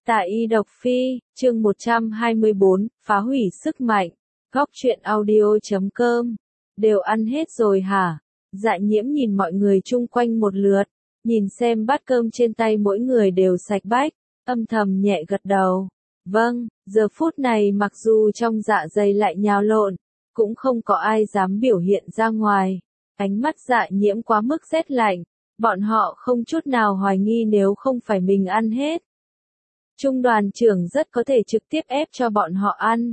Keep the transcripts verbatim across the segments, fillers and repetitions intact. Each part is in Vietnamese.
Tạ Y Độc Phi, chương một trăm hai mươi bốn, phá hủy sức mạnh. Góc truyện audio chấm com. Đều ăn hết rồi hả? Dạ Nhiễm nhìn mọi người chung quanh một lượt, nhìn xem bát cơm trên tay mỗi người đều sạch bách, âm thầm nhẹ gật đầu. Vâng, giờ phút này mặc dù trong dạ dày lại nhào lộn, cũng không có ai dám biểu hiện ra ngoài. Ánh mắt Dạ Nhiễm quá mức rét lạnh, bọn họ không chút nào hoài nghi nếu không phải mình ăn hết. Trung đoàn trưởng rất có thể trực tiếp ép cho bọn họ ăn.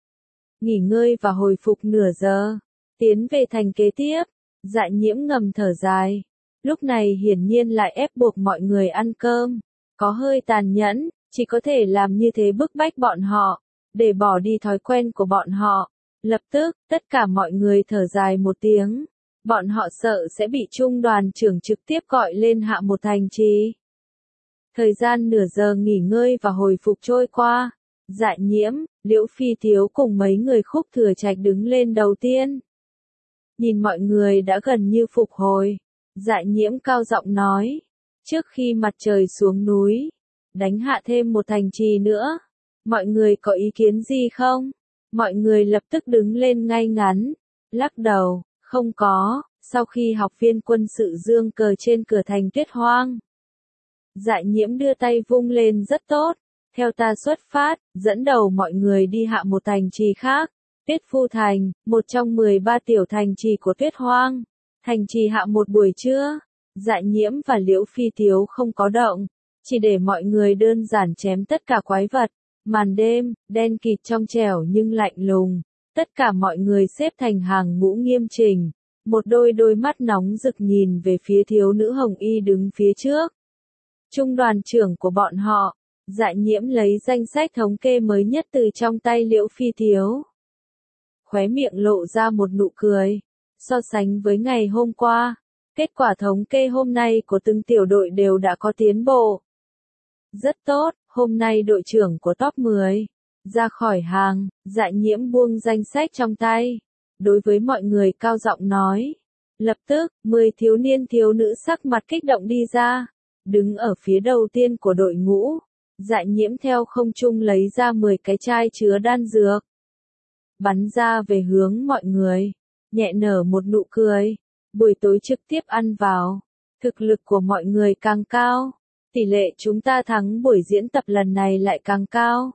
Nghỉ ngơi và hồi phục nửa giờ, tiến về thành kế tiếp. Dạ Nhiễm ngầm thở dài. Lúc này hiển nhiên lại ép buộc mọi người ăn cơm. Có hơi tàn nhẫn, chỉ có thể làm như thế bức bách bọn họ, để bỏ đi thói quen của bọn họ. Lập tức, tất cả mọi người thở dài một tiếng. Bọn họ sợ sẽ bị trung đoàn trưởng trực tiếp gọi lên hạ một thành trì. Thời gian nửa giờ nghỉ ngơi và hồi phục trôi qua. Dạ Nhiễm, Liễu Phi Thiếu cùng mấy người Khúc Thừa Trạch đứng lên đầu tiên. Nhìn mọi người đã gần như phục hồi. Dạ Nhiễm cao giọng nói. Trước khi mặt trời xuống núi, đánh hạ thêm một thành trì nữa. Mọi người có ý kiến gì không? Mọi người lập tức đứng lên ngay ngắn. Lắc đầu, không có, sau khi học viên quân sự dương cờ trên cửa thành Tuyết Hoang. Dạ Nhiễm đưa tay vung lên rất tốt. Theo ta xuất phát, dẫn đầu mọi người đi hạ một thành trì khác. Tuyết Phu Thành, một trong mười ba tiểu thành trì của Tuyết Hoang. Thành trì hạ một buổi trưa. Dạ Nhiễm và Liễu Phi Thiếu không có động. Chỉ để mọi người đơn giản chém tất cả quái vật. Màn đêm, đen kịt trong trẻo nhưng lạnh lùng. Tất cả mọi người xếp thành hàng ngũ nghiêm chỉnh. Một đôi đôi mắt nóng rực nhìn về phía thiếu nữ hồng y đứng phía trước. Trung đoàn trưởng của bọn họ. Dạ Nhiễm lấy danh sách thống kê mới nhất từ trong tay Liễu Phi Thiếu. Khóe miệng lộ ra một nụ cười. So sánh với ngày hôm qua, kết quả thống kê hôm nay của từng tiểu đội đều đã có tiến bộ. Rất tốt, hôm nay đội trưởng của top mười ra khỏi hàng. Dạ Nhiễm buông danh sách trong tay. Đối với mọi người cao giọng nói. Lập tức, mười thiếu niên thiếu nữ sắc mặt kích động đi ra. Đứng ở phía đầu tiên của đội ngũ. Dạ Nhiễm theo không trung lấy ra mười cái chai chứa đan dược. Bắn ra về hướng mọi người. Nhẹ nở một nụ cười. Buổi tối trực tiếp ăn vào. Thực lực của mọi người càng cao. Tỷ lệ chúng ta thắng buổi diễn tập lần này lại càng cao.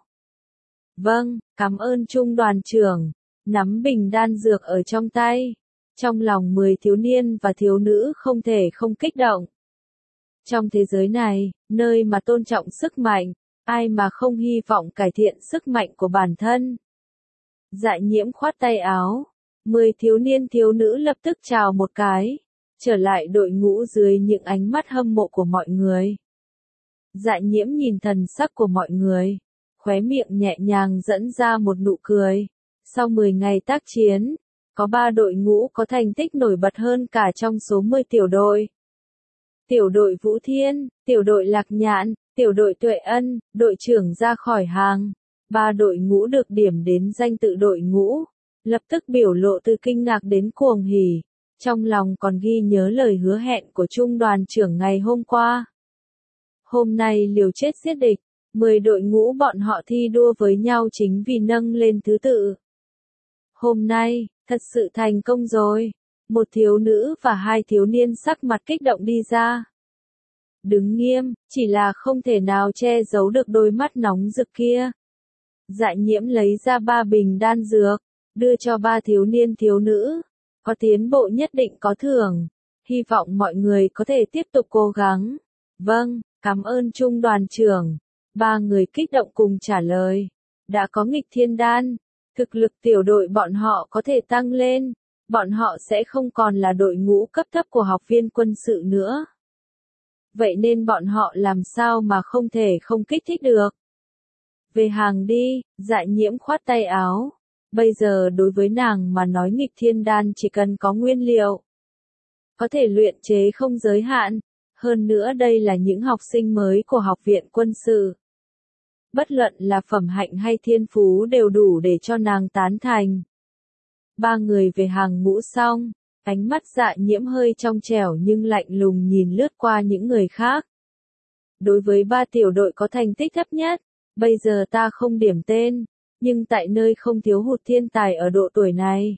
Vâng, cảm ơn trung đoàn trưởng. Nắm bình đan dược ở trong tay. Trong lòng mười thiếu niên và thiếu nữ không thể không kích động. Trong thế giới này, nơi mà tôn trọng sức mạnh, ai mà không hy vọng cải thiện sức mạnh của bản thân. Dạ Nhiễm khoát tay áo. Mười thiếu niên thiếu nữ lập tức chào một cái. Trở lại đội ngũ dưới những ánh mắt hâm mộ của mọi người. Dạ Nhiễm nhìn thần sắc của mọi người. Khóe miệng nhẹ nhàng dẫn ra một nụ cười. Sau mười ngày tác chiến, có ba đội ngũ có thành tích nổi bật hơn cả trong số mười tiểu đội. Tiểu đội Vũ Thiên, tiểu đội Lạc Nhạn, tiểu đội Tuệ Ân, đội trưởng ra khỏi hàng. Ba đội ngũ được điểm đến danh tự đội ngũ. Lập tức biểu lộ từ kinh ngạc đến cuồng hỉ. Trong lòng còn ghi nhớ lời hứa hẹn của trung đoàn trưởng ngày hôm qua. Hôm nay liều chết giết địch. Mười đội ngũ bọn họ thi đua với nhau chính vì nâng lên thứ tự. Hôm nay, thật sự thành công rồi. Một thiếu nữ và hai thiếu niên sắc mặt kích động đi ra. Đứng nghiêm, chỉ là không thể nào che giấu được đôi mắt nóng rực kia. Dạ Nhiễm lấy ra ba bình đan dược, đưa cho ba thiếu niên thiếu nữ. Có tiến bộ nhất định có thưởng. Hy vọng mọi người có thể tiếp tục cố gắng. Vâng, cảm ơn trung đoàn trưởng. Ba người kích động cùng trả lời. Đã có nghịch thiên đan. Thực lực tiểu đội bọn họ có thể tăng lên. Bọn họ sẽ không còn là đội ngũ cấp thấp của học viên quân sự nữa. Vậy nên bọn họ làm sao mà không thể không kích thích được. Về hàng đi, Dạ Nhiễm khoát tay áo. Bây giờ đối với nàng mà nói nghịch thiên đan chỉ cần có nguyên liệu. Có thể luyện chế không giới hạn. Hơn nữa đây là những học sinh mới của học viện quân sự. Bất luận là phẩm hạnh hay thiên phú đều đủ để cho nàng tán thành. Ba người về hàng ngũ xong, ánh mắt Dạ Nhiễm hơi trong trẻo nhưng lạnh lùng nhìn lướt qua những người khác. Đối với ba tiểu đội có thành tích thấp nhất, Bây giờ ta không điểm tên, nhưng tại nơi không thiếu hụt thiên tài ở độ tuổi này.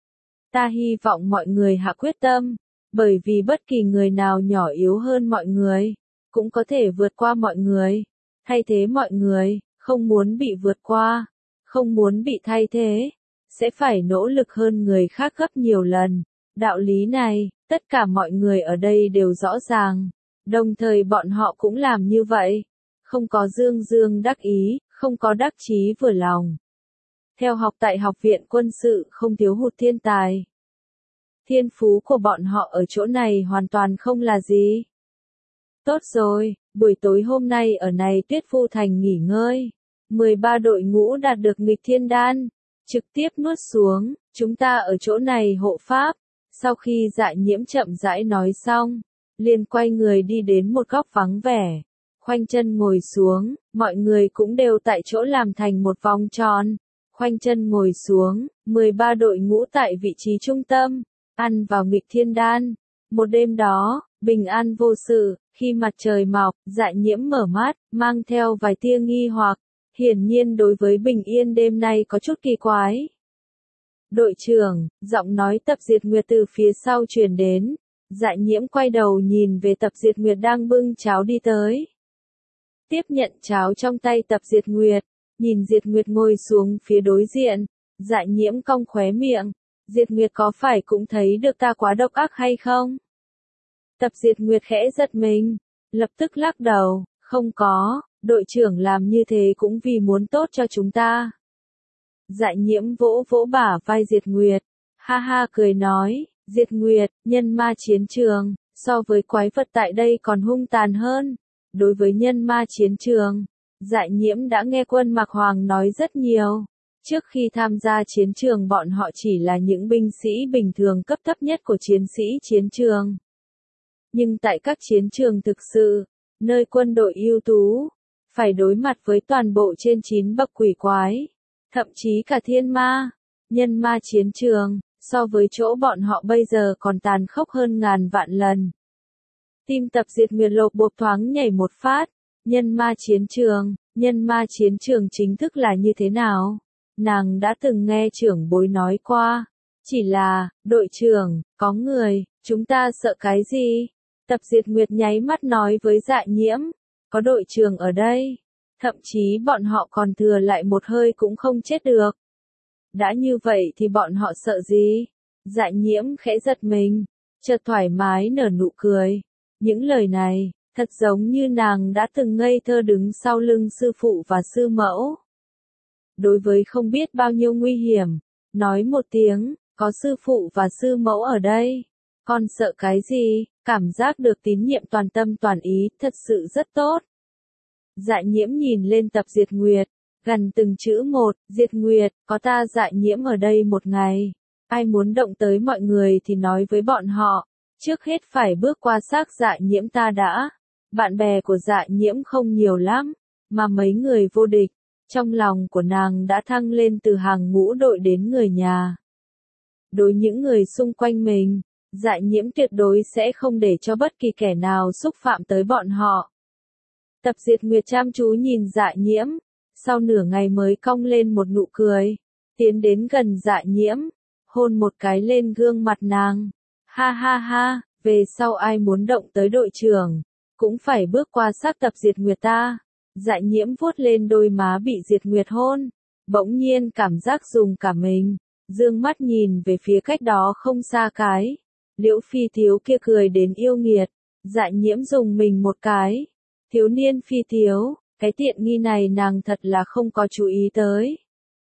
Ta hy vọng mọi người hạ quyết tâm, bởi vì bất kỳ người nào nhỏ yếu hơn mọi người, cũng có thể vượt qua mọi người. Thay thế mọi người, không muốn bị vượt qua, không muốn bị thay thế, sẽ phải nỗ lực hơn người khác gấp nhiều lần. Đạo lý này, tất cả mọi người ở đây đều rõ ràng, đồng thời bọn họ cũng làm như vậy. Không có dương dương đắc ý, không có đắc chí vừa lòng. Theo học tại học viện quân sự không thiếu hụt thiên tài. Thiên phú của bọn họ ở chỗ này hoàn toàn không là gì. Tốt rồi, buổi tối hôm nay ở này Tuyết Phu Thành nghỉ ngơi. mười ba đội ngũ đạt được nghịch thiên đan, trực tiếp nuốt xuống, chúng ta ở chỗ này hộ pháp. Sau khi Dạ Nhiễm chậm rãi nói xong, liền quay người đi đến một góc vắng vẻ, khoanh chân ngồi xuống, mọi người cũng đều tại chỗ làm thành một vòng tròn, khoanh chân ngồi xuống, mười ba đội ngũ tại vị trí trung tâm, ăn vào nghịch thiên đan. Một đêm đó, bình an vô sự, khi mặt trời mọc, Dạ Nhiễm mở mắt, mang theo vài tia nghi hoặc, hiển nhiên đối với bình yên đêm nay có chút kỳ quái. Đội trưởng, giọng nói Tập Diệt Nguyệt từ phía sau truyền đến. Dạ Nhiễm quay đầu nhìn về Tập Diệt Nguyệt đang bưng cháo đi tới. Tiếp nhận cháo trong tay Tập Diệt Nguyệt, nhìn Diệt Nguyệt ngồi xuống phía đối diện. Dạ Nhiễm cong khóe miệng. Diệt Nguyệt có phải cũng thấy được ta quá độc ác hay không? Tập Diệt Nguyệt khẽ giật mình, lập tức lắc đầu, không có, đội trưởng làm như thế cũng vì muốn tốt cho chúng ta. Dạ Nhiễm vỗ vỗ bả vai Diệt Nguyệt, ha ha cười nói, Diệt Nguyệt, nhân ma chiến trường, so với quái vật tại đây còn hung tàn hơn. Đối với nhân ma chiến trường, Dạ Nhiễm đã nghe Quân Mạc Hoàng nói rất nhiều. Trước khi tham gia chiến trường bọn họ chỉ là những binh sĩ bình thường cấp thấp nhất của chiến sĩ chiến trường. Nhưng tại các chiến trường thực sự, nơi quân đội ưu tú, phải đối mặt với toàn bộ trên chín bậc quỷ quái, thậm chí cả thiên ma, nhân ma chiến trường, so với chỗ bọn họ bây giờ còn tàn khốc hơn ngàn vạn lần. Tim Tập Diệt Nguyệt lột bột thoáng nhảy một phát, nhân ma chiến trường, nhân ma chiến trường chính thức là như thế nào? Nàng đã từng nghe trưởng bối nói qua, chỉ là, đội trưởng, có người, chúng ta sợ cái gì? Tập Diệt Nguyệt nháy mắt nói với Dạ Nhiễm, có đội trưởng ở đây, thậm chí bọn họ còn thừa lại một hơi cũng không chết được. Đã như vậy thì bọn họ sợ gì? Dạ Nhiễm khẽ giật mình, chợt thoải mái nở nụ cười. Những lời này, thật giống như nàng đã từng ngây thơ đứng sau lưng sư phụ và sư mẫu. Đối với không biết bao nhiêu nguy hiểm, nói một tiếng, có sư phụ và sư mẫu ở đây, con sợ cái gì? Cảm giác được tín nhiệm toàn tâm toàn ý, thật sự rất tốt. Dạ Nhiễm nhìn lên Tập Diệt Nguyệt, gần từng chữ một, Diệt Nguyệt, có ta Dạ Nhiễm ở đây một ngày. Ai muốn động tới mọi người thì nói với bọn họ, trước hết phải bước qua xác Dạ Nhiễm ta đã. Bạn bè của Dạ Nhiễm không nhiều lắm, mà mấy người vô địch. Trong lòng của nàng đã thăng lên từ hàng ngũ đội đến người nhà. Đối những người xung quanh mình, Dạ Nhiễm tuyệt đối sẽ không để cho bất kỳ kẻ nào xúc phạm tới bọn họ. Tập Diệt Nguyệt chăm chú nhìn Dạ Nhiễm, sau nửa ngày mới cong lên một nụ cười, tiến đến gần Dạ Nhiễm, hôn một cái lên gương mặt nàng. Ha ha ha, về sau ai muốn động tới đội trưởng, cũng phải bước qua xác Tập Diệt Nguyệt ta. Dạ Nhiễm vuốt lên đôi má bị Diệt Nguyệt hôn, bỗng nhiên cảm giác dùng cả mình, dương mắt nhìn về phía cách đó không xa cái. Liễu Phi Thiếu kia cười đến yêu nghiệt, Dạ Nhiễm dùng mình một cái. Thiếu niên Phi Thiếu, cái tiện nghi này nàng thật là không có chú ý tới.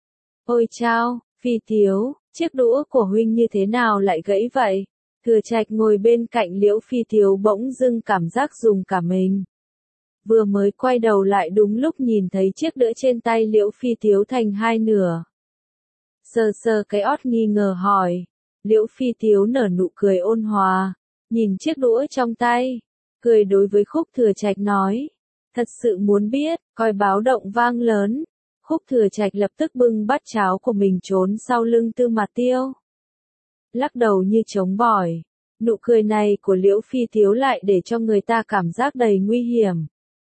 Ôi chao, Phi Thiếu, chiếc đũa của huynh như thế nào lại gãy vậy? Thừa Trạch ngồi bên cạnh Liễu Phi Thiếu bỗng dưng cảm giác dùng cả mình. Vừa mới quay đầu lại đúng lúc nhìn thấy chiếc đũa trên tay Liễu Phi Thiếu thành hai nửa. Sờ sờ cái ót nghi ngờ hỏi. Liễu Phi Thiếu nở nụ cười ôn hòa, nhìn chiếc đũa trong tay, cười đối với Khúc Thừa Trạch nói, thật sự muốn biết, coi báo động vang lớn. Khúc Thừa Trạch lập tức bưng bát cháo của mình trốn sau lưng Tư Mạt Tiêu. Lắc đầu như trống bỏi, nụ cười này của Liễu Phi Thiếu lại để cho người ta cảm giác đầy nguy hiểm.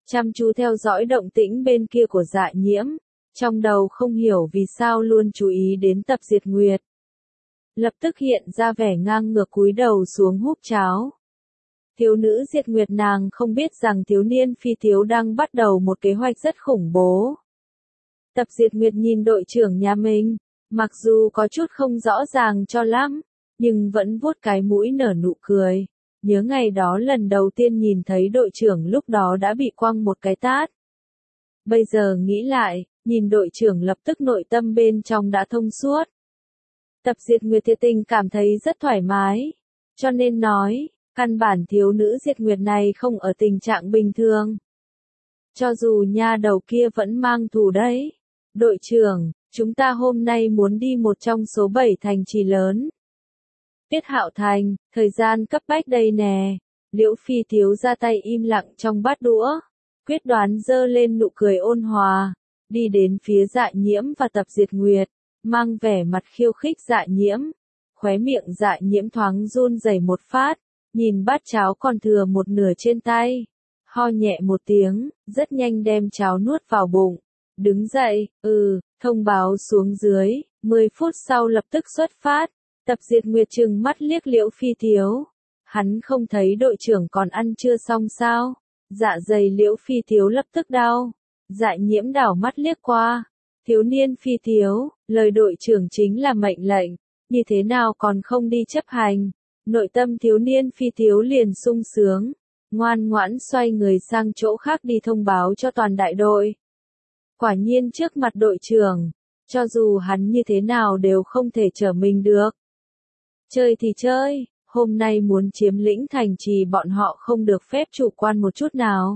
chăm chú theo dõi động tĩnh bên kia của Dạ Nhiễm, trong đầu không hiểu vì sao luôn chú ý đến Tập Diệt Nguyệt. Lập tức hiện ra vẻ ngang ngược cúi đầu xuống húp cháo. Thiếu nữ Diệt Nguyệt nàng không biết rằng thiếu niên Phi Thiếu đang bắt đầu một kế hoạch rất khủng bố. Tập Diệt Nguyệt nhìn đội trưởng nhà mình, mặc dù có chút không rõ ràng cho lắm, nhưng vẫn vuốt cái mũi nở nụ cười. Nhớ ngày đó lần đầu tiên nhìn thấy đội trưởng lúc đó đã bị quăng một cái tát. Bây giờ nghĩ lại, nhìn đội trưởng lập tức nội tâm bên trong đã thông suốt. Tập Diệt Nguyệt thiệt tình cảm thấy rất thoải mái, cho nên nói, căn bản thiếu nữ Diệt Nguyệt này không ở tình trạng bình thường. Cho dù nha đầu kia vẫn mang thù đấy. Đội trưởng, chúng ta hôm nay muốn đi một trong số bảy thành trì lớn. Tiết Hạo Thành, thời gian cấp bách đây nè. Liễu Phi Thiếu ra tay im lặng trong bát đũa, quyết đoán giơ lên nụ cười ôn hòa, đi đến phía Dạ Nhiễm và Tập Diệt Nguyệt, mang vẻ mặt khiêu khích Dạ Nhiễm. Khóe miệng Dạ Nhiễm thoáng run rẩy một phát, nhìn bát cháo còn thừa một nửa trên tay, ho nhẹ một tiếng, rất nhanh đem cháo nuốt vào bụng. Đứng dậy, ừ, thông báo xuống dưới, mười phút sau lập tức xuất phát. Tập Diệt Nguyệt trừng mắt liếc Liễu Phi Thiếu. Hắn không thấy đội trưởng còn ăn chưa xong sao? Dạ dày Liễu Phi Thiếu lập tức đau. Dạ Nhiễm đảo mắt liếc qua. Thiếu niên Phi Thiếu, lời đội trưởng chính là mệnh lệnh, như thế nào còn không đi chấp hành? Nội tâm thiếu niên Phi Thiếu liền sung sướng, ngoan ngoãn xoay người sang chỗ khác đi thông báo cho toàn đại đội. Quả nhiên trước mặt đội trưởng, cho dù hắn như thế nào đều không thể trở mình được. Chơi thì chơi, hôm nay muốn chiếm lĩnh thành trì bọn họ không được phép chủ quan một chút nào.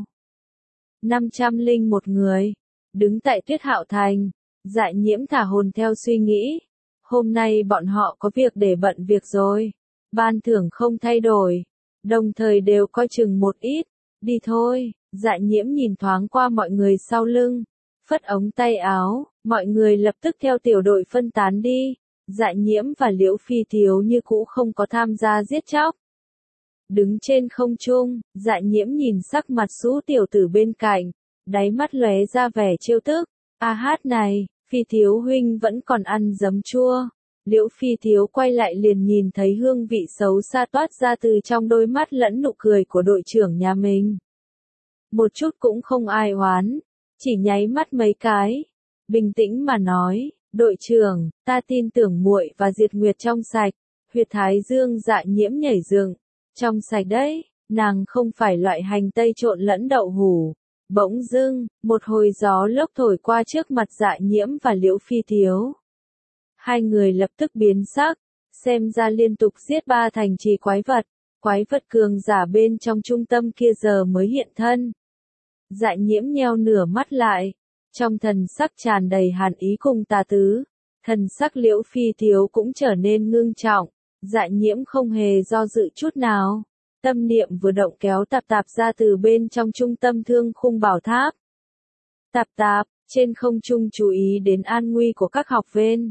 năm trăm linh một người, đứng tại Tuyết Hạo Thành, Dạ Nhiễm thả hồn theo suy nghĩ. Hôm nay bọn họ có việc để bận việc rồi, ban thưởng không thay đổi, đồng thời đều coi chừng một ít, đi thôi. Dạ Nhiễm nhìn thoáng qua mọi người sau lưng, phất ống tay áo, mọi người lập tức theo tiểu đội phân tán đi. Dạ Nhiễm và Liễu Phi Thiếu như cũ không có tham gia giết chóc. Đứng trên không trung, Dạ Nhiễm nhìn sắc mặt Sũ tiểu tử bên cạnh, đáy mắt lóe ra vẻ trêu tức. A hát này, Phi Thiếu huynh vẫn còn ăn giấm chua. Liễu Phi Thiếu quay lại liền nhìn thấy hương vị xấu xa toát ra từ trong đôi mắt lẫn nụ cười của đội trưởng nhà mình. Một chút cũng không ai oán, chỉ nháy mắt mấy cái, bình tĩnh mà nói. Đội trưởng, ta tin tưởng muội và Diệt Nguyệt trong sạch. Huyệt thái dương Dạ Nhiễm nhảy dựng. Trong sạch đấy, nàng không phải loại hành tây trộn lẫn đậu hủ. Bỗng dưng, một hồi gió lốc thổi qua trước mặt Dạ Nhiễm và Liễu Phi Thiếu. Hai người lập tức biến sắc, xem ra liên tục giết ba thành trì quái vật. Quái vật cường giả bên trong trung tâm kia giờ mới hiện thân. Dạ Nhiễm nheo nửa mắt lại. Trong thần sắc tràn đầy hàn ý cùng tà tứ, thần sắc Liễu Phi Thiếu cũng trở nên ngưng trọng. Dạ Nhiễm không hề do dự chút nào, tâm niệm vừa động kéo Tạp Tạp ra từ bên trong trung tâm thương khung bảo tháp. Tạp Tạp, trên không trung chú ý đến an nguy của các học viên.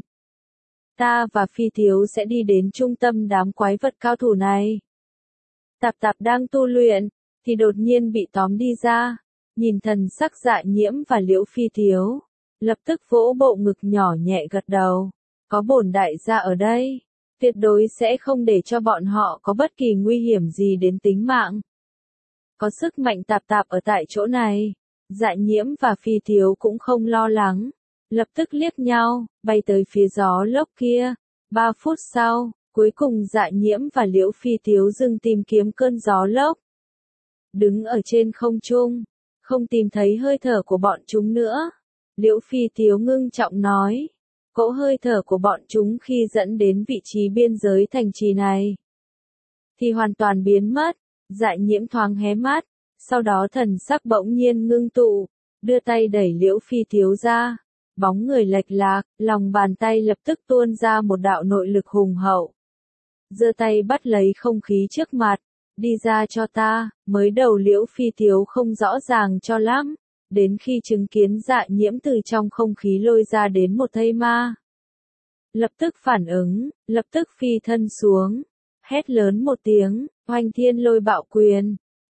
Ta và Phi Thiếu sẽ đi đến trung tâm đám quái vật cao thủ này. Tạp Tạp đang tu luyện, thì đột nhiên bị tóm đi ra. Nhìn thần sắc Dạ Nhiễm và Liễu Phi Thiếu, lập tức vỗ bộ ngực nhỏ nhẹ gật đầu. Có bổn đại gia ở đây, tuyệt đối sẽ không để cho bọn họ có bất kỳ nguy hiểm gì đến tính mạng. Có sức mạnh Tạp Tạp ở tại chỗ này, Dạ Nhiễm và Phi Thiếu cũng không lo lắng, lập tức liếc nhau, bay tới phía gió lốc kia. Ba phút sau, cuối cùng Dạ Nhiễm và Liễu Phi Thiếu dừng tìm kiếm cơn gió lốc. Đứng ở trên không trung, không tìm thấy hơi thở của bọn chúng nữa. Liễu Phi Thiếu ngưng trọng nói, cỗ hơi thở của bọn chúng khi dẫn đến vị trí biên giới thành trì này, thì hoàn toàn biến mất. Dạ Nhiễm thoáng hé mắt, sau đó thần sắc bỗng nhiên ngưng tụ, đưa tay đẩy Liễu Phi Thiếu ra, bóng người lệch lạc, lòng bàn tay lập tức tuôn ra một đạo nội lực hùng hậu. Giơ tay bắt lấy không khí trước mặt, đi ra cho ta. Mới đầu Liễu Phi Thiếu không rõ ràng cho lắm, đến khi chứng kiến Dạ Nhiễm từ trong không khí lôi ra đến một thây ma. Lập tức phản ứng, lập tức phi thân xuống, hét lớn một tiếng, oanh thiên lôi bạo quyền.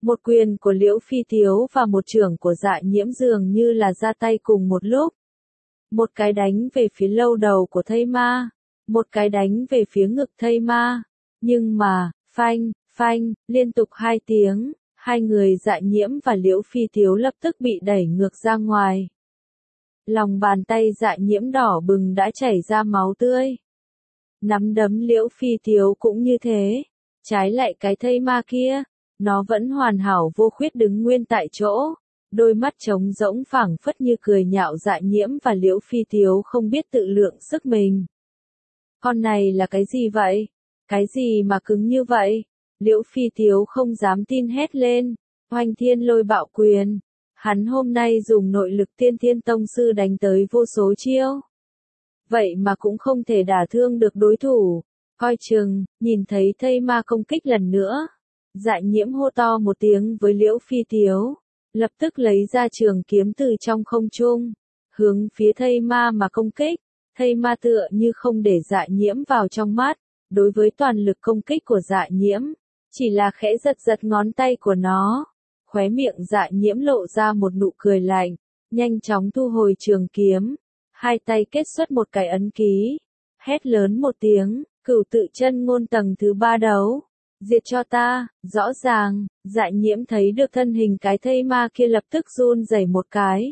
Một quyền của Liễu Phi Tiếu và một chưởng của Dạ Nhiễm dường như là ra tay cùng một lúc. Một cái đánh về phía lâu đầu của thây ma, một cái đánh về phía ngực thây ma. Nhưng mà, phanh, phanh, liên tục hai tiếng, hai người Dạ Nhiễm và Liễu Phi Tiếu lập tức bị đẩy ngược ra ngoài. Lòng bàn tay Dạ Nhiễm đỏ bừng đã chảy ra máu tươi. Nắm đấm Liễu Phi Tiếu cũng như thế. Trái lại cái thây ma kia, nó vẫn hoàn hảo vô khuyết đứng nguyên tại chỗ. Đôi mắt trống rỗng phảng phất như cười nhạo Dạ Nhiễm và Liễu Phi Tiếu không biết tự lượng sức mình. Con này là cái gì vậy? Cái gì mà cứng như vậy? Liễu Phi Tiếu không dám tin hét lên. Hoành Thiên Lôi Bạo Quyền. Hắn hôm nay dùng nội lực Tiên Thiên Tông Sư đánh tới vô số chiêu. Vậy mà cũng không thể đả thương được đối thủ. Coi chừng, nhìn thấy thây ma công kích lần nữa. Dạ Nhiễm hô to một tiếng với Liễu Phi Tiếu. Lập tức lấy ra trường kiếm từ trong không trung. Hướng phía thây ma mà công kích. Thây ma tựa như không để Dạ Nhiễm vào trong mắt. Đối với toàn lực công kích của Dạ Nhiễm. Chỉ là khẽ giật giật ngón tay của nó. Khóe miệng Dạ Nhiễm lộ ra một nụ cười lạnh. Nhanh chóng thu hồi trường kiếm. Hai tay kết xuất một cái ấn ký. Hét lớn một tiếng. Cửu tự chân ngôn tầng thứ ba đấu. Diệt cho ta. Rõ ràng, Dạ Nhiễm thấy được thân hình cái thây ma kia lập tức run rẩy một cái.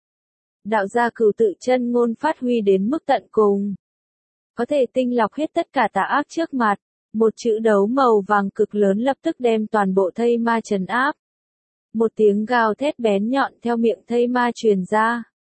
Đạo gia cửu tự chân ngôn phát huy đến mức tận cùng. Có thể tinh lọc hết tất cả tà ác trước mặt. Một chữ đấu màu vàng cực lớn lập tức đem toàn bộ thây ma trấn áp. Một tiếng gào thét bén nhọn theo miệng thây ma truyền ra.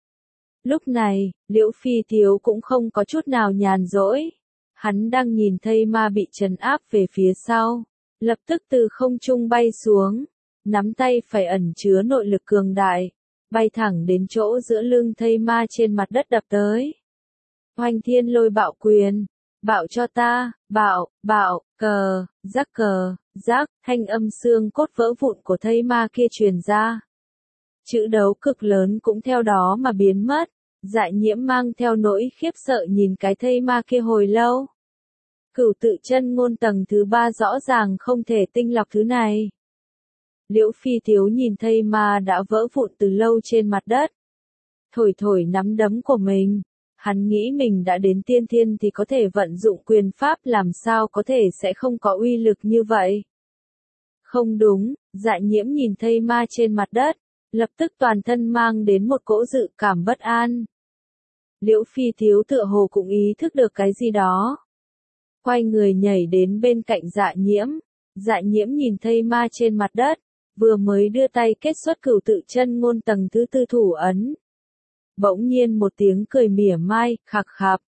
Lúc này, Liễu Phi Tiếu cũng không có chút nào nhàn rỗi. Hắn đang nhìn thây ma bị trấn áp về phía sau. Lập tức từ không trung bay xuống. Nắm tay phải ẩn chứa nội lực cường đại. Bay thẳng đến chỗ giữa lưng thây ma trên mặt đất đập tới. Hoành Thiên Lôi Bạo Quyền. Bạo cho ta, bạo, bạo, cờ, rắc cờ, rắc, thanh âm xương cốt vỡ vụn của thây ma kia truyền ra. Chữ đấu cực lớn cũng theo đó mà biến mất. Dạ Nhiễm mang theo nỗi khiếp sợ nhìn cái thây ma kia hồi lâu. Cửu tự chân ngôn tầng thứ ba rõ ràng không thể tinh lọc thứ này. Liễu Phi Tiếu nhìn thây ma đã vỡ vụn từ lâu trên mặt đất. Thổi thổi nắm đấm của mình. Hắn nghĩ mình đã đến tiên thiên thì có thể vận dụng quyền pháp, làm sao có thể sẽ không có uy lực như vậy. Không đúng, Dạ Nhiễm nhìn thây ma trên mặt đất, lập tức toàn thân mang đến một cỗ dự cảm bất an. Liễu Phi Tiếu tựa hồ cũng ý thức được cái gì đó. Quay người nhảy đến bên cạnh Dạ Nhiễm. Dạ Nhiễm nhìn thây ma trên mặt đất, vừa mới đưa tay kết xuất cửu tự chân ngôn tầng thứ tư thủ ấn. Bỗng nhiên một tiếng cười mỉa mai, khạc khạc,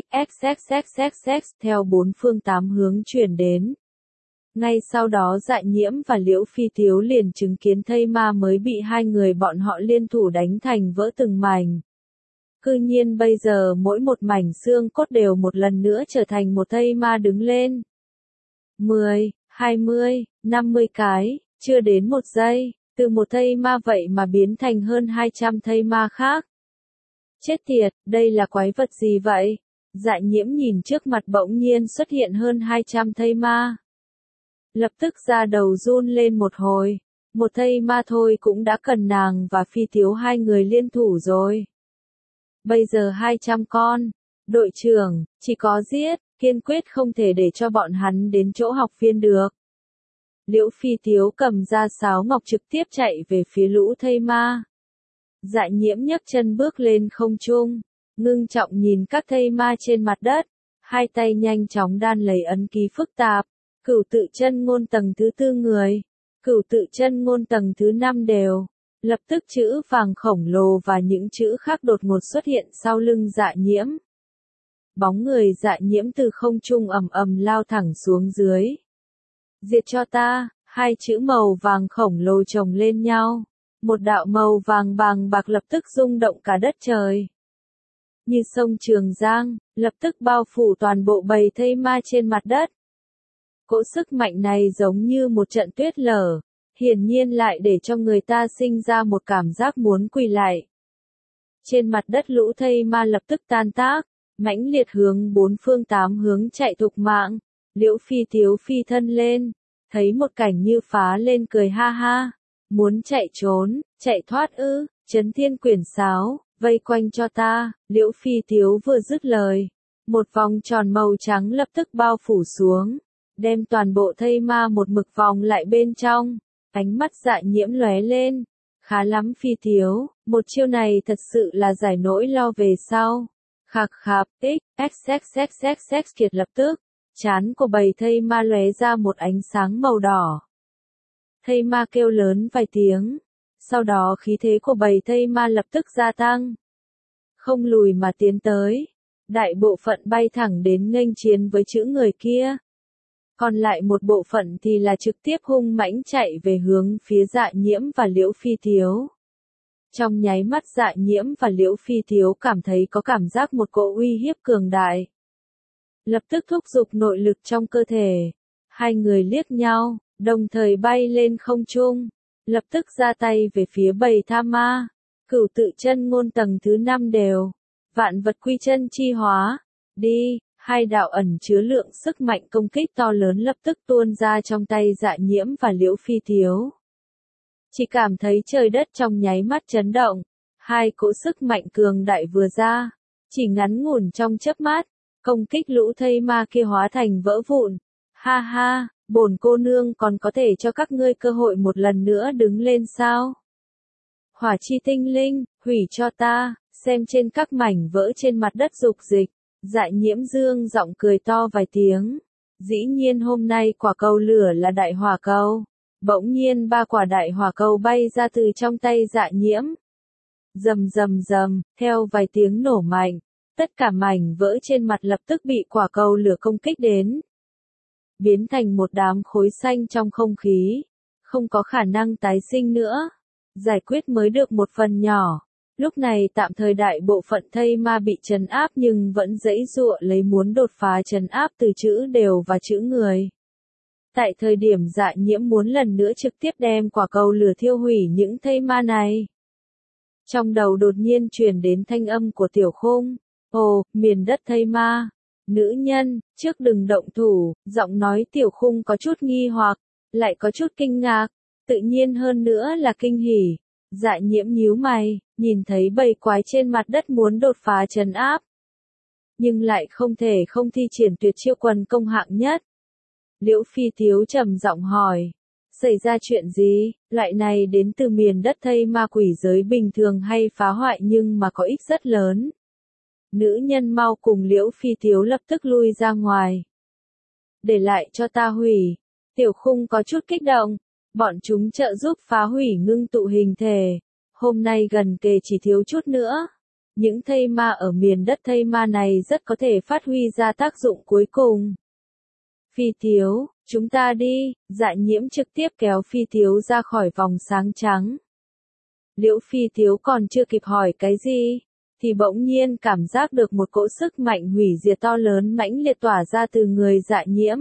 xxxxxx theo bốn phương tám hướng truyền đến. Ngay sau đó Dạ Nhiễm và Liễu Phi Tiếu liền chứng kiến thây ma mới bị hai người bọn họ liên thủ đánh thành vỡ từng mảnh. Cư nhiên bây giờ mỗi một mảnh xương cốt đều một lần nữa trở thành một thây ma đứng lên. mười, hai mươi, năm mươi cái, chưa đến một giây, từ một thây ma vậy mà biến thành hơn hai trăm thây ma khác. Chết tiệt, đây là quái vật gì vậy? Dạ Nhiễm nhìn trước mặt bỗng nhiên xuất hiện hơn hai trăm thây ma. Lập tức ra đầu run lên một hồi. Một thây ma thôi cũng đã cần nàng và Phi Tiếu hai người liên thủ rồi. Bây giờ hai trăm con. Đội trưởng, chỉ có giết, kiên quyết không thể để cho bọn hắn đến chỗ học viên được. Liễu Phi Tiếu cầm ra sáo ngọc trực tiếp chạy về phía lũ thây ma. Dạ Nhiễm nhấc chân bước lên không trung, ngưng trọng nhìn các thây ma trên mặt đất, hai tay nhanh chóng đan lấy ấn ký phức tạp, cửu tự chân ngôn tầng thứ tư người, cửu tự chân ngôn tầng thứ năm đều, lập tức chữ vàng khổng lồ và những chữ khác đột ngột xuất hiện sau lưng Dạ Nhiễm. Bóng người Dạ Nhiễm từ không trung ầm ầm lao thẳng xuống dưới. Diệt cho ta, hai chữ màu vàng khổng lồ chồng lên nhau. Một đạo màu vàng bàng bạc lập tức rung động cả đất trời. Như sông Trường Giang, lập tức bao phủ toàn bộ bầy thây ma trên mặt đất. Cỗ sức mạnh này giống như một trận tuyết lở, hiển nhiên lại để cho người ta sinh ra một cảm giác muốn quỳ lại. Trên mặt đất lũ thây ma lập tức tan tác, mãnh liệt hướng bốn phương tám hướng chạy thục mạng. Liễu Phi Tiếu phi thân lên, Thấy một cảnh như phá lên cười ha ha. Muốn chạy trốn, chạy thoát ư, Chấn Thiên Quyển Sáo, vây quanh cho ta, Liễu Phi Tiếu vừa dứt lời. Một vòng tròn màu trắng lập tức bao phủ xuống, đem toàn bộ thây ma một mực vòng lại bên trong. Ánh mắt Dạ Nhiễm lóe lên. Khá lắm Phi Tiếu, một chiêu này thật sự là giải nỗi lo về sau. Khạc khạc, tích, xxxxxx kiệt lập tức. Trán của bầy thây ma lóe ra một ánh sáng màu đỏ. Thây ma kêu lớn vài tiếng. Sau đó khí thế của bầy thây ma lập tức gia tăng. Không lùi mà tiến tới. Đại bộ phận bay thẳng đến nghênh chiến với chữ người kia. Còn lại một bộ phận thì là trực tiếp hung mãnh chạy về hướng phía Dạ Nhiễm và Liễu Phi Tiếu. Trong nháy mắt Dạ Nhiễm và Liễu Phi Tiếu cảm thấy có cảm giác một cỗ uy hiếp cường đại. Lập tức thúc giục nội lực trong cơ thể. Hai người liếc nhau, đồng thời bay lên không trung. Lập tức ra tay về phía bầy tha ma. Cửu tự chân ngôn tầng thứ năm đều. Vạn vật quy chân chi hóa. Đi, hai đạo ẩn chứa lượng sức mạnh công kích to lớn lập tức tuôn ra trong tay Dạ Nhiễm và Liễu Phi Tiếu. Chỉ cảm thấy trời đất trong nháy mắt chấn động. Hai cỗ sức mạnh cường đại vừa ra. Chỉ ngắn ngủn trong chớp mắt. Công kích lũ thây ma kia hóa thành vỡ vụn. Ha ha, bổn cô nương còn có thể cho các ngươi cơ hội một lần nữa đứng lên sao? Hỏa chi tinh linh, hủy cho ta, xem trên các mảnh vỡ trên mặt đất dục dịch. Dạ Nhiễm dương giọng cười to vài tiếng. Dĩ nhiên hôm nay quả cầu lửa là đại hỏa cầu. Bỗng nhiên ba quả đại hỏa cầu bay ra từ trong tay Dạ Nhiễm. Rầm rầm rầm, theo vài tiếng nổ mạnh. Tất cả mảnh vỡ trên mặt lập tức bị quả cầu lửa công kích đến. Biến thành một đám khối xanh trong không khí. Không có khả năng tái sinh nữa. Giải quyết mới được một phần nhỏ. Lúc này tạm thời đại bộ phận thây ma bị trấn áp nhưng vẫn giãy giụa lấy muốn đột phá trấn áp từ chữ đều và chữ người. Tại thời điểm Dạ Nhiễm muốn lần nữa trực tiếp đem quả cầu lửa thiêu hủy những thây ma này. Trong đầu đột nhiên truyền đến thanh âm của Tiểu Khung. Ồ, miền đất thây ma. Nữ nhân, trước đừng động thủ, giọng nói Tiểu Khung có chút nghi hoặc, lại có chút kinh ngạc, tự nhiên hơn nữa là kinh hỉ. Dạ Nhiễm nhíu mày, nhìn thấy bầy quái trên mặt đất muốn đột phá trấn áp. Nhưng lại không thể không thi triển tuyệt chiêu quần công hạng nhất. Liễu Phi Tiếu trầm giọng hỏi, xảy ra chuyện gì, loại này đến từ miền đất thây ma quỷ giới bình thường hay phá hoại nhưng mà có ích rất lớn. Nữ nhân mau cùng Liễu Phi Tiếu lập tức lui ra ngoài. Để lại cho ta hủy. Tiểu Khung có chút kích động. Bọn chúng trợ giúp phá hủy ngưng tụ hình thể. Hôm nay gần kề chỉ thiếu chút nữa. Những thây ma ở miền đất thây ma này rất có thể phát huy ra tác dụng cuối cùng. Phi Tiếu, chúng ta đi. Dạ Nhiễm trực tiếp kéo Phi Tiếu ra khỏi vòng sáng trắng. Liễu Phi Tiếu còn chưa kịp hỏi cái gì, thì bỗng nhiên cảm giác được một cỗ sức mạnh hủy diệt to lớn mãnh liệt tỏa ra từ người Dạ Nhiễm.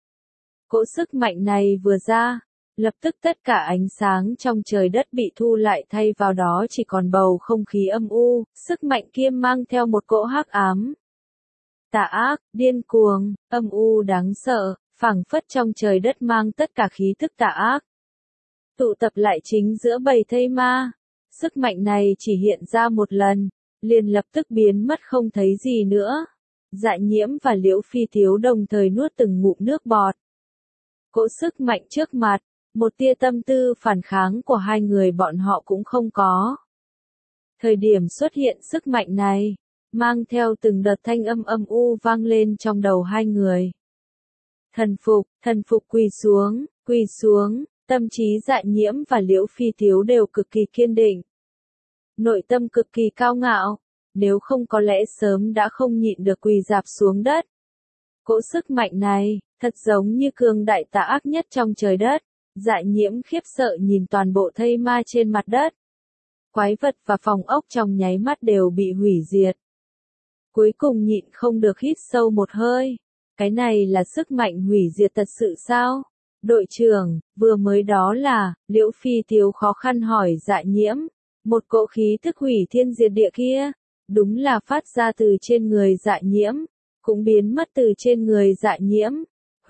Cỗ sức mạnh này vừa ra, lập tức tất cả ánh sáng trong trời đất bị thu lại thay vào đó chỉ còn bầu không khí âm u, sức mạnh kia mang theo một cỗ hắc ám. Tà ác, điên cuồng, âm u đáng sợ, phảng phất trong trời đất mang tất cả khí thức tà ác. Tụ tập lại chính giữa bầy thây ma. Sức mạnh này chỉ hiện ra một lần, liền lập tức biến mất không thấy gì nữa. Dạ Nhiễm và Liễu Phi Tiếu đồng thời nuốt từng ngụm nước bọt. Cỗ sức mạnh trước mặt, một tia tâm tư phản kháng của hai người bọn họ cũng không có. Thời điểm xuất hiện sức mạnh này, mang theo từng đợt thanh âm âm u vang lên trong đầu hai người. Thần phục, thần phục quỳ xuống, quỳ xuống, tâm trí Dạ Nhiễm và Liễu Phi Tiếu đều cực kỳ kiên định. Nội tâm cực kỳ cao ngạo, nếu không có lẽ sớm đã không nhịn được quỳ rạp xuống đất. Cỗ sức mạnh này, thật giống như cường đại tà ác nhất trong trời đất. Dạ Nhiễm khiếp sợ nhìn toàn bộ thây ma trên mặt đất. Quái vật và phòng ốc trong nháy mắt đều bị hủy diệt. Cuối cùng nhịn không được hít sâu một hơi. Cái này là sức mạnh hủy diệt thật sự sao? Đội trưởng, vừa mới đó là, Liễu Phi Tiếu khó khăn hỏi Dạ Nhiễm. Một cỗ khí thức hủy thiên diệt địa kia, đúng là phát ra từ trên người Dạ Nhiễm, cũng biến mất từ trên người Dạ Nhiễm.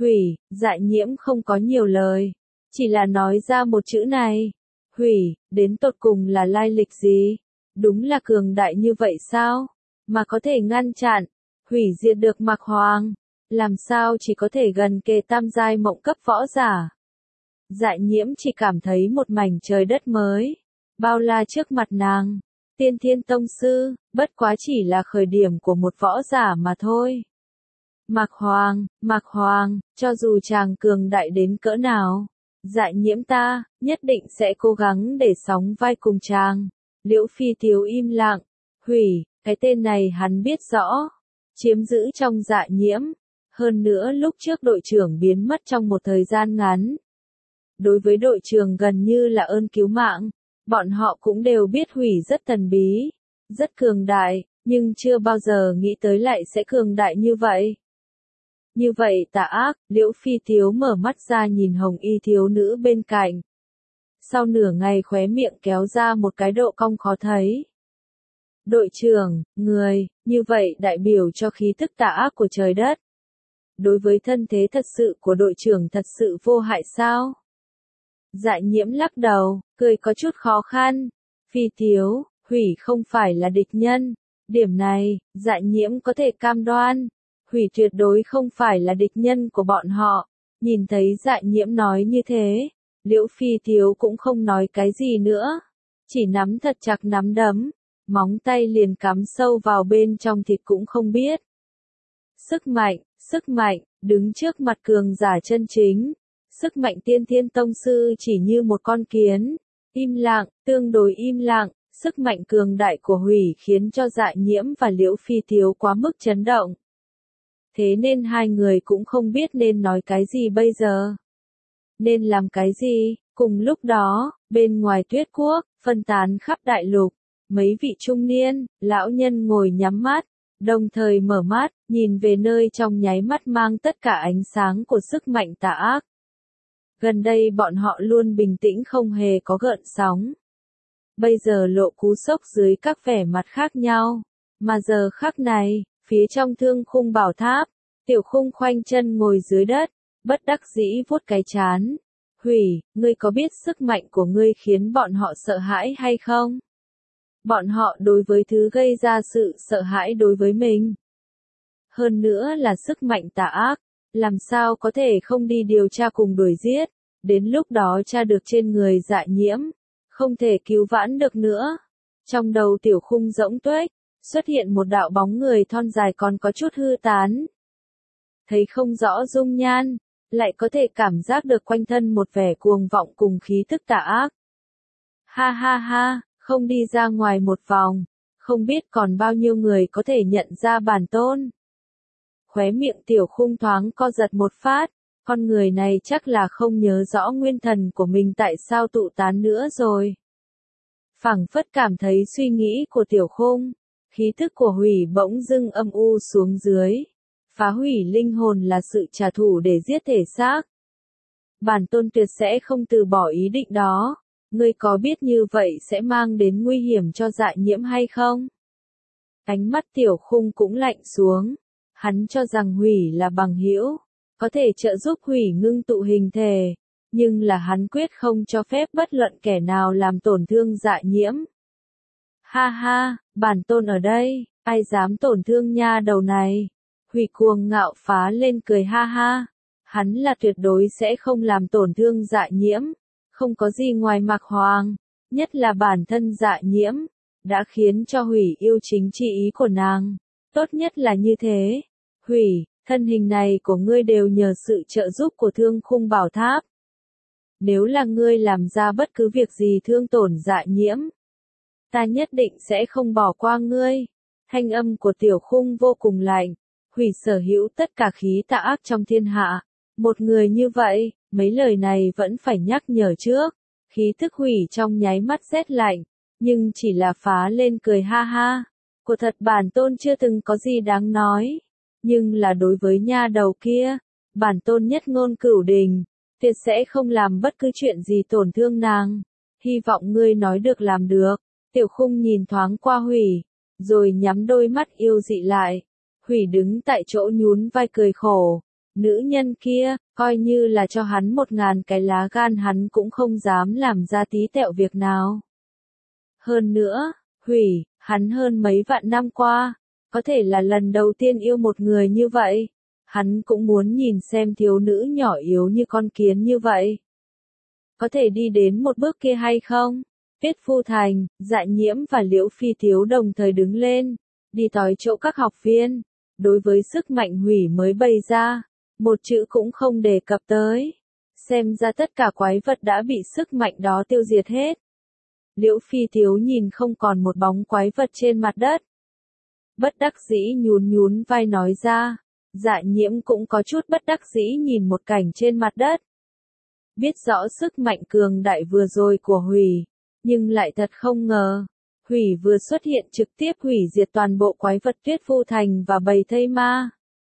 Hủy, Dạ Nhiễm không có nhiều lời, chỉ là nói ra một chữ này. Hủy, đến tột cùng là lai lịch gì? Đúng là cường đại như vậy sao? Mà có thể ngăn chặn, hủy diệt được Mạc Hoàng, làm sao chỉ có thể gần kề tam giai mộng cấp võ giả? Dạ Nhiễm chỉ cảm thấy một mảnh trời đất mới, bao la trước mặt nàng. Tiên Thiên Tông Sư, bất quá chỉ là khởi điểm của một võ giả mà thôi. Mạc Hoàng, Mạc Hoàng, cho dù chàng cường đại đến cỡ nào, Dạ Nhiễm ta, nhất định sẽ cố gắng để sóng vai cùng chàng. Liễu Phi Tiếu im lặng, hủy, cái tên này hắn biết rõ, chiếm giữ trong Dạ Nhiễm. Hơn nữa lúc trước đội trưởng biến mất trong một thời gian ngắn. Đối với đội trưởng gần như là ơn cứu mạng, bọn họ cũng đều biết hủy rất thần bí, rất cường đại, nhưng chưa bao giờ nghĩ tới lại sẽ cường đại như vậy. Như vậy tà ác, Liễu Phi Tiếu mở mắt ra nhìn hồng y thiếu nữ bên cạnh. Sau nửa ngày khóe miệng kéo ra một cái độ cong khó thấy. Đội trưởng, người, như vậy đại biểu cho khí tức tà ác của trời đất. Đối với thân thế thật sự của đội trưởng thật sự vô hại sao? Dạ Nhiễm lắc đầu, cười có chút khó khăn. Phi Tiếu, hủy không phải là địch nhân. Điểm này, Dạ Nhiễm có thể cam đoan. Hủy tuyệt đối không phải là địch nhân của bọn họ. Nhìn thấy Dạ Nhiễm nói như thế, Liễu Phi Tiếu cũng không nói cái gì nữa. Chỉ nắm thật chặt nắm đấm, móng tay liền cắm sâu vào bên trong thịt cũng không biết. Sức mạnh, sức mạnh, đứng trước mặt cường giả chân chính. Sức mạnh Tiên Thiên Tông Sư chỉ như một con kiến. Im lặng, tương đối im lặng, sức mạnh cường đại của hủy khiến cho Dạ Nhiễm và Liễu Phi Tiếu quá mức chấn động. Thế nên hai người cũng không biết nên nói cái gì bây giờ. Nên làm cái gì? Cùng lúc đó, bên ngoài Tuyết Quốc, phân tán khắp đại lục, mấy vị trung niên, lão nhân ngồi nhắm mắt, đồng thời mở mắt, nhìn về nơi trong nháy mắt mang tất cả ánh sáng của sức mạnh tà ác. Gần đây bọn họ luôn bình tĩnh không hề có gợn sóng. Bây giờ lộ cú sốc dưới các vẻ mặt khác nhau. Mà giờ khắc này, phía trong Thương Khung Bảo Tháp, Tiểu Khung khoanh chân ngồi dưới đất, bất đắc dĩ vuốt cái trán. Hủy, ngươi có biết sức mạnh của ngươi khiến bọn họ sợ hãi hay không? Bọn họ đối với thứ gây ra sự sợ hãi đối với mình. Hơn nữa là sức mạnh tà ác, làm sao có thể không đi điều tra cùng đuổi giết, đến lúc đó tra được trên người Dạ Nhiễm, không thể cứu vãn được nữa. Trong đầu Tiểu Khung rỗng tuếch, xuất hiện một đạo bóng người thon dài còn có chút hư tán. Thấy không rõ dung nhan, lại có thể cảm giác được quanh thân một vẻ cuồng vọng cùng khí thức tà ác. Ha ha ha, không đi ra ngoài một vòng, không biết còn bao nhiêu người có thể nhận ra bản tôn. Khóe miệng Tiểu Khung thoáng co giật một phát, con người này chắc là không nhớ rõ nguyên thần của mình tại sao tụ tán nữa rồi. Phảng phất cảm thấy suy nghĩ của Tiểu Khung, khí thức của hủy bỗng dưng âm u xuống dưới. Phá hủy linh hồn là sự trả thù để giết thể xác. Bản tôn tuyệt sẽ không từ bỏ ý định đó. Ngươi có biết như vậy sẽ mang đến nguy hiểm cho Dạ Nhiễm hay không? Ánh mắt Tiểu Khung cũng lạnh xuống. Hắn cho rằng hủy là bằng hữu, có thể trợ giúp hủy ngưng tụ hình thể, nhưng là hắn quyết không cho phép bất luận kẻ nào làm tổn thương Dạ Nhiễm. Ha ha, bản tôn ở đây, ai dám tổn thương nha đầu này? Hủy cuồng ngạo phá lên cười ha ha. Hắn là tuyệt đối sẽ không làm tổn thương Dạ Nhiễm. Không có gì ngoài Mạc Hoàng, nhất là bản thân Dạ Nhiễm, đã khiến cho hủy yêu chính trị ý của nàng. Tốt nhất là như thế. Hủy, thân hình này của ngươi đều nhờ sự trợ giúp của Thương Khung Bảo Tháp. Nếu là ngươi làm ra bất cứ việc gì thương tổn Dạ Nhiễm, ta nhất định sẽ không bỏ qua ngươi. Thanh âm của Tiểu Khung vô cùng lạnh. Hủy sở hữu tất cả khí tà ác trong thiên hạ. Một người như vậy, mấy lời này vẫn phải nhắc nhở trước. Khí thức hủy trong nháy mắt rét lạnh, nhưng chỉ là phá lên cười ha ha. Của thật bản tôn chưa từng có gì đáng nói. Nhưng là đối với nha đầu kia, bản tôn nhất ngôn cửu đình, tuyệt sẽ không làm bất cứ chuyện gì tổn thương nàng. Hy vọng ngươi nói được làm được. Tiểu Khung nhìn thoáng qua hủy, rồi nhắm đôi mắt yêu dị lại. Hủy đứng tại chỗ nhún vai cười khổ. Nữ nhân kia, coi như là cho hắn một ngàn cái lá gan hắn cũng không dám làm ra tí tẹo việc nào. Hơn nữa, hủy, hắn hơn mấy vạn năm qua, có thể là lần đầu tiên yêu một người như vậy. Hắn cũng muốn nhìn xem thiếu nữ nhỏ yếu như con kiến như vậy. Có thể đi đến một bước kia hay không? Tiết Phu Thành, Dạ Nhiễm và Liễu Phi Thiếu đồng thời đứng lên, đi tới chỗ các học viên. Đối với sức mạnh hủy mới bày ra, một chữ cũng không đề cập tới. Xem ra tất cả quái vật đã bị sức mạnh đó tiêu diệt hết. Liễu Phi Thiếu nhìn không còn một bóng quái vật trên mặt đất. Bất đắc dĩ nhún nhún vai nói ra. Dạ Nhiễm cũng có chút bất đắc dĩ nhìn một cảnh trên mặt đất. Biết rõ sức mạnh cường đại vừa rồi của hủy, nhưng lại thật không ngờ. Hủy vừa xuất hiện trực tiếp hủy diệt toàn bộ quái vật Tuyết Phu Thành và bầy thây ma.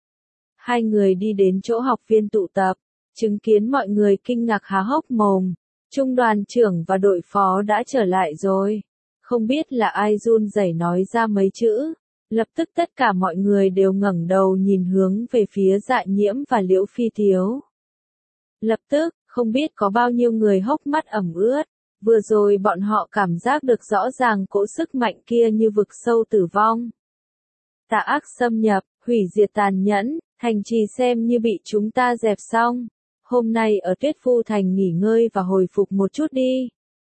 Hai người đi đến chỗ học viên tụ tập, chứng kiến mọi người kinh ngạc há hốc mồm. Trung đoàn trưởng và đội phó đã trở lại rồi. Không biết là ai run rẩy nói ra mấy chữ. Lập tức tất cả mọi người đều ngẩng đầu nhìn hướng về phía Dạ Nhiễm và Liễu Phi Thiếu. Lập tức, không biết có bao nhiêu người hốc mắt ẩm ướt. Vừa rồi bọn họ cảm giác được rõ ràng cỗ sức mạnh kia như vực sâu tử vong. Tà ác xâm nhập, hủy diệt tàn nhẫn, thành trì xem như bị chúng ta dẹp xong. Hôm nay ở Tuyết Phu Thành nghỉ ngơi và hồi phục một chút đi.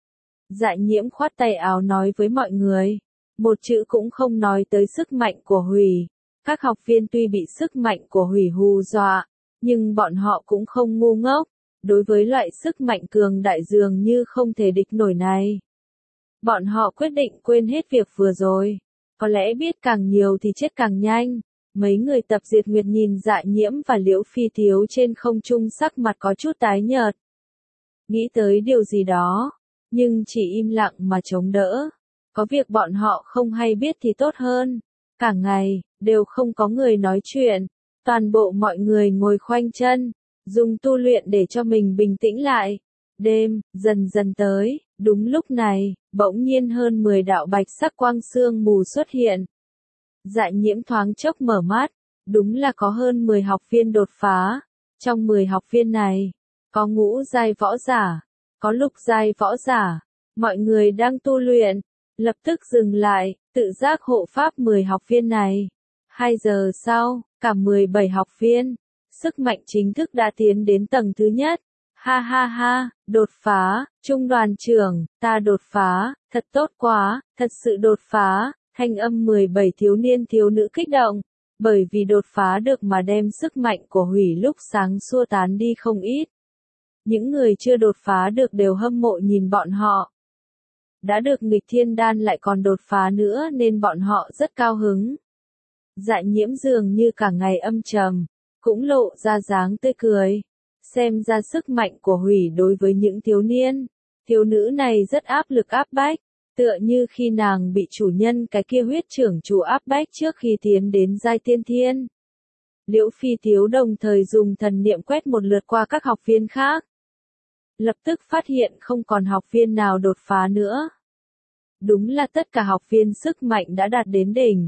Dạ Nhiễm khoát tay áo nói với mọi người. Một chữ cũng không nói tới sức mạnh của hủy. Các học viên tuy bị sức mạnh của hủy hù dọa, nhưng bọn họ cũng không ngu ngốc. Đối với loại sức mạnh cường đại dường như không thể địch nổi này. Bọn họ quyết định quên hết việc vừa rồi. Có lẽ biết càng nhiều thì chết càng nhanh. Mấy người tập diệt nguyệt nhìn Dạ Nhiễm và Liễu Phi Thiếu trên không trung sắc mặt có chút tái nhợt. Nghĩ tới điều gì đó, nhưng chỉ im lặng mà chống đỡ. Có việc bọn họ không hay biết thì tốt hơn. Cả ngày, đều không có người nói chuyện. Toàn bộ mọi người ngồi khoanh chân, dùng tu luyện để cho mình bình tĩnh lại. Đêm, dần dần tới, đúng lúc này, bỗng nhiên hơn mười đạo bạch sắc quang sương mù xuất hiện. Dạ Nhiễm thoáng chốc mở mắt, đúng là có hơn mười học viên đột phá. Trong mười học viên này, có ngũ giai võ giả, có lục giai võ giả. Mọi người đang tu luyện, lập tức dừng lại, tự giác hộ pháp mười học viên này. Hai giờ sau, cả mười bảy học viên, sức mạnh chính thức đã tiến đến tầng thứ nhất. Ha ha ha, đột phá, trung đoàn trưởng, ta đột phá, thật tốt quá, thật sự đột phá. Thanh âm mười bảy thiếu niên thiếu nữ kích động, bởi vì đột phá được mà đem sức mạnh của hủy lúc sáng xua tán đi không ít. Những người chưa đột phá được đều hâm mộ nhìn bọn họ. Đã được nghịch thiên đan lại còn đột phá nữa nên bọn họ rất cao hứng. Dạ Nhiễm dường như cả ngày âm trầm, cũng lộ ra dáng tươi cười. Xem ra sức mạnh của hủy đối với những thiếu niên, thiếu nữ này rất áp lực áp bách. Tựa như khi nàng bị chủ nhân cái kia huyết trưởng chủ áp bách trước khi tiến đến giai tiên thiên. Liễu Phi Thiếu đồng thời dùng thần niệm quét một lượt qua các học viên khác. Lập tức phát hiện không còn học viên nào đột phá nữa. Đúng là tất cả học viên sức mạnh đã đạt đến đỉnh.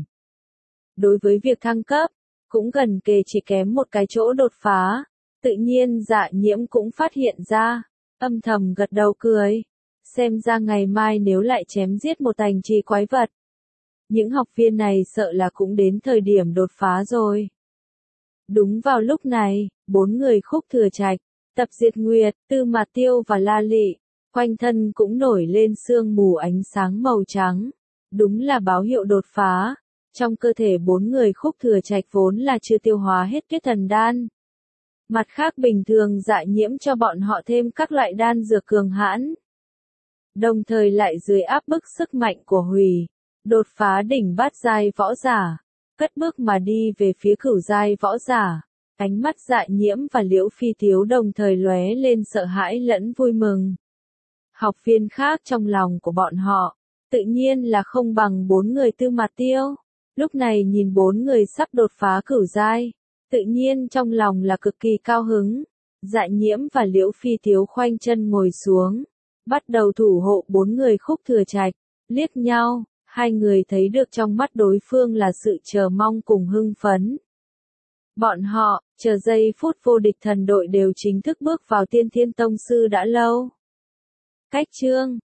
Đối với việc thăng cấp, cũng gần kề chỉ kém một cái chỗ đột phá. Tự nhiên Dạ Nhiễm cũng phát hiện ra, âm thầm gật đầu cười. Xem ra ngày mai nếu lại chém giết một thành trì quái vật, những học viên này sợ là cũng đến thời điểm đột phá rồi. Đúng vào lúc này, bốn người Khúc Thừa Trạch, Tập Diệt Nguyệt, Tư Mạt Tiêu và La Lị, quanh thân cũng nổi lên sương mù ánh sáng màu trắng. Đúng là báo hiệu đột phá. Trong cơ thể bốn người Khúc Thừa Trạch vốn là chưa tiêu hóa hết Tuyết Thần Đan. Mặt khác bình thường Dạ Nhiễm cho bọn họ thêm các loại đan dược cường hãn. Đồng thời lại dưới áp bức sức mạnh của hủy, đột phá đỉnh bát giai võ giả, cất bước mà đi về phía cửu giai võ giả. Ánh mắt Dạ Nhiễm và Liễu Phi Thiếu đồng thời lóe lên sợ hãi lẫn vui mừng. Học viên khác trong lòng của bọn họ, tự nhiên là không bằng bốn người Tư Mạt Tiêu. Lúc này nhìn bốn người sắp đột phá cửu giai, tự nhiên trong lòng là cực kỳ cao hứng. Dạ Nhiễm và Liễu Phi Thiếu khoanh chân ngồi xuống, bắt đầu thủ hộ bốn người Khúc Thừa Trạch, liếc nhau, hai người thấy được trong mắt đối phương là sự chờ mong cùng hưng phấn. Bọn họ, chờ giây phút vô địch thần đội đều chính thức bước vào tiên thiên tông sư đã lâu. Cách chương